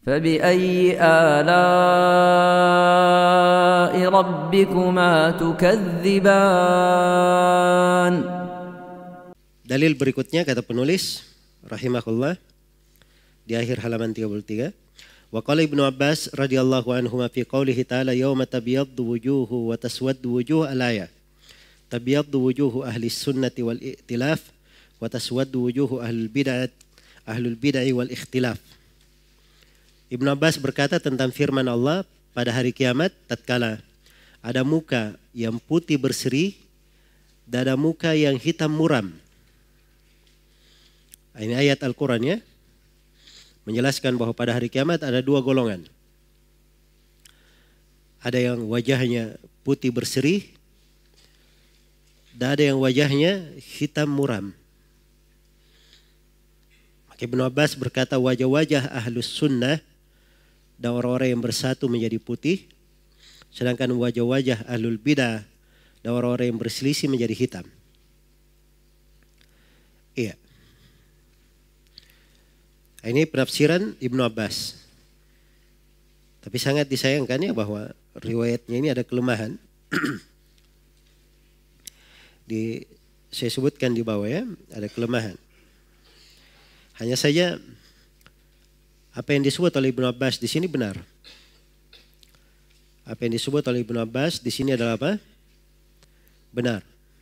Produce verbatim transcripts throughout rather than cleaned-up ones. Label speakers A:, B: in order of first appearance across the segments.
A: فبأي آلاء ربكما تكذبان.
B: Dalil berikutnya kata penulis rahimahullah di akhir halaman tiga puluh tiga. Wa qala Ibnu Abbas radhiyallahu anhu fi qoulihi ta'ala yauma tabyaddu wujuhu wa taswaddu wujuh al-ayah. Tabyaddu wujuhu ahli sunnati wal i'tilaf wa taswaddu wujuhu ahlul bid'ah ahlul bid'ah wal ikhtilaf. Ibnu Abbas berkata tentang firman Allah pada hari kiamat tatkala ada muka yang putih berseri dan ada muka yang hitam muram. Ini ayat Al-Quran ya, menjelaskan bahwa pada hari kiamat ada dua golongan. Ada yang wajahnya putih berseri dan ada yang wajahnya hitam muram. Maka Ibnu Abbas berkata wajah-wajah ahlus sunnah dan orang-orang yang bersatu menjadi putih, sedangkan wajah-wajah ahlul bidah dan orang-orang yang berselisih menjadi hitam. Iya. Ini penafsiran Ibnu Abbas. Tapi sangat disayangkan ya bahwa riwayatnya ini ada kelemahan. di saya sebutkan di bawah ya, ada kelemahan. Hanya saja apa yang disebut oleh Ibnu Abbas di sini benar. Apa yang disebut oleh Ibnu Abbas di sini adalah apa? Benar.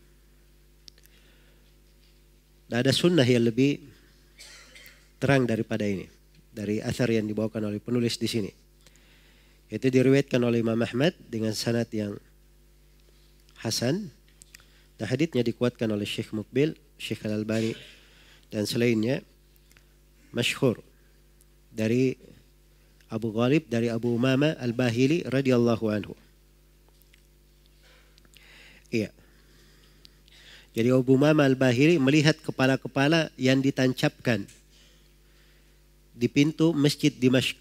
B: Dan ada sunnah yang lebih terang daripada ini, dari athar yang dibawakan oleh penulis di sini. Itu diriwayatkan oleh Imam Ahmad dengan sanad yang hasan, dan haditsnya dikuatkan oleh Syekh Muqbil, Syekh Al-Albani dan selainnya, masyhur dari Abu Ghalib dari Abu Umamah Al-Bahili radhiyallahu anhu. Iya. Jadi Abu Umamah Al-Bahili melihat kepala-kepala yang ditancapkan di pintu Masjid Dimashq.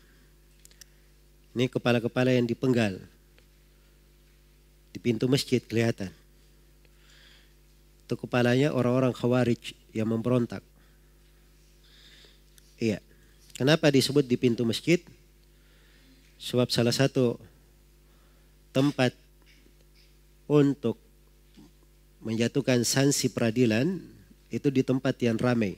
B: Ini kepala-kepala yang dipenggal di pintu masjid kelihatan. Itu kepalanya orang-orang Khawarij yang memberontak. Iya. Kenapa disebut di pintu masjid? Sebab salah satu tempat untuk menjatuhkan sanksi peradilan itu di tempat yang ramai.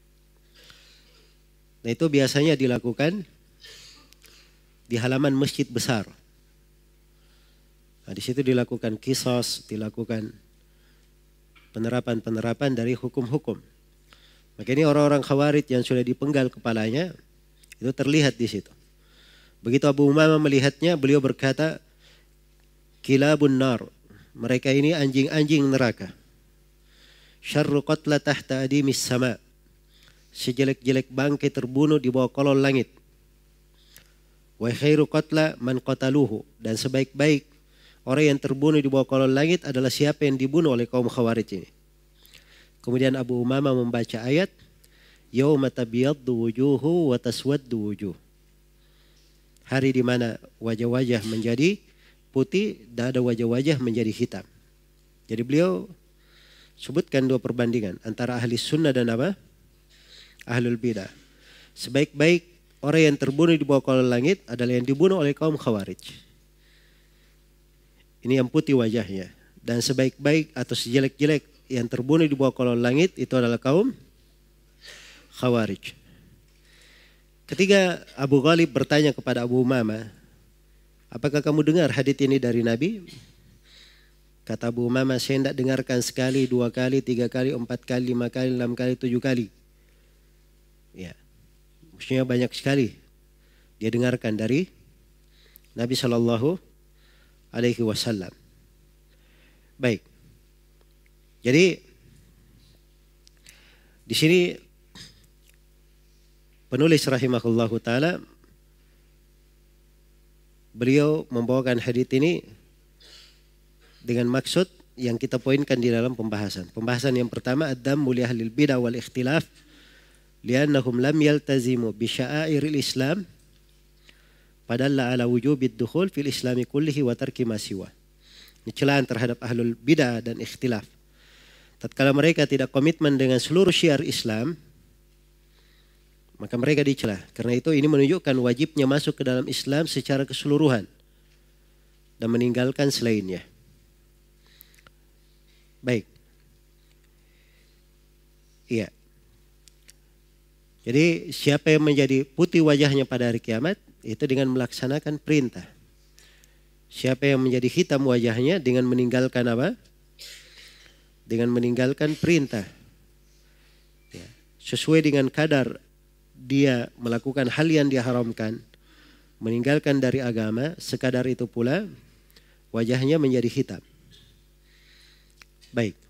B: Nah itu biasanya dilakukan di halaman masjid besar. Nah, di situ dilakukan qisas, dilakukan penerapan-penerapan dari hukum-hukum. Maka ini orang-orang Khawarij yang sudah dipenggal kepalanya itu terlihat di situ. Begitu Abu Umamah melihatnya, beliau berkata, kilabun nar, mereka ini anjing-anjing neraka. Syarru qatla tahta adimis sama, sejelek-jelek bangkai terbunuh di bawah kolong langit. Wa khairu qatla man qataluhu, dan sebaik-baik orang yang terbunuh di bawah kolong langit adalah siapa yang dibunuh oleh kaum Khawarij ini. Kemudian Abu Umamah membaca ayat yauma tabyaddu wujuhu wa taswaddu wujuh. Hari di mana wajah-wajah menjadi putih dan ada wajah-wajah menjadi hitam. Jadi beliau sebutkan dua perbandingan antara ahli sunnah dan apa? Ahlul bidah. Sebaik-baik orang yang terbunuh di bawah kolong langit adalah yang dibunuh oleh kaum Khawarij. Ini yang putih wajahnya. Dan sebaik-baik atau sejelek-jelek yang terbunuh di bawah kolong langit itu adalah kaum Khawarij. Ketika Abu Ghalib bertanya kepada Abu Umamah, apakah kamu dengar hadits ini dari Nabi? Kata Abu Umamah, saya tidak dengarkan sekali, dua kali, tiga kali, empat kali, lima kali, enam kali, tujuh kali. Ya, maksudnya banyak sekali dia dengarkan dari Nabi Shallallahu Alaihi Wasallam. Baik. Jadi di sini penulis rahimahullahu taala beliau membawakan hadits ini dengan maksud yang kita poinkan di dalam pembahasan. Pembahasan yang pertama, ad-dammu li ahlil bidah wal ikhtilaf li'annahum lam yaltazimu bi sya'airil Islam padalla ala wujubid dukhul fil islami kullihi wa tarki ma siwa. Ini celaan terhadap ahlul bidah dan ikhtilaf. Tatkala mereka tidak komitmen dengan seluruh syiar Islam, maka mereka dicela. Karena itu ini menunjukkan wajibnya masuk ke dalam Islam secara keseluruhan dan meninggalkan selainnya. Baik. Iya. Jadi siapa yang menjadi putih wajahnya pada hari kiamat itu dengan melaksanakan perintah. Siapa yang menjadi hitam wajahnya dengan meninggalkan apa? Dengan meninggalkan perintah. Ya. Sesuai dengan kadar dia melakukan hal yang diharamkan, meninggalkan dari agama, sekadar itu pula wajahnya menjadi hitam. Baik.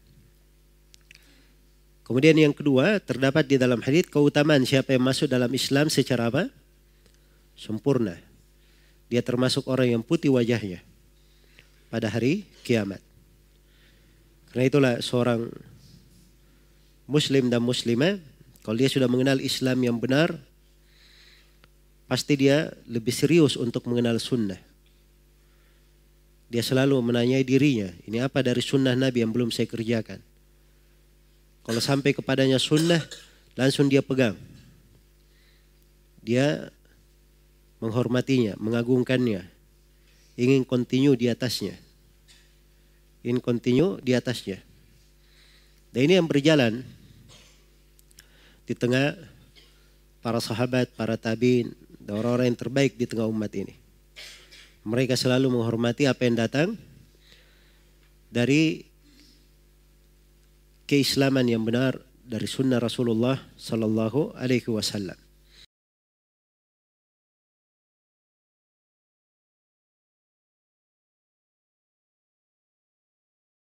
B: Kemudian yang kedua, terdapat di dalam hadits keutamaan siapa yang masuk dalam Islam secara apa? Sempurna. Dia termasuk orang yang putih wajahnya pada hari kiamat. Karena itulah seorang muslim dan muslimah, kalau dia sudah mengenal Islam yang benar, pasti dia lebih serius untuk mengenal sunnah. Dia selalu menanyai dirinya, ini apa dari sunnah Nabi yang belum saya kerjakan. Kalau sampai kepadanya sunnah, langsung dia pegang. Dia menghormatinya, mengagungkannya, ingin continue di atasnya. Ingin continue di atasnya. Dan ini yang berjalan di tengah para sahabat, para tabiin, dan orang-orang yang terbaik di tengah umat ini. Mereka selalu menghormati apa yang datang dari keislaman yang benar, dari sunnah Rasulullah Sallallahu Alaihi Wasallam.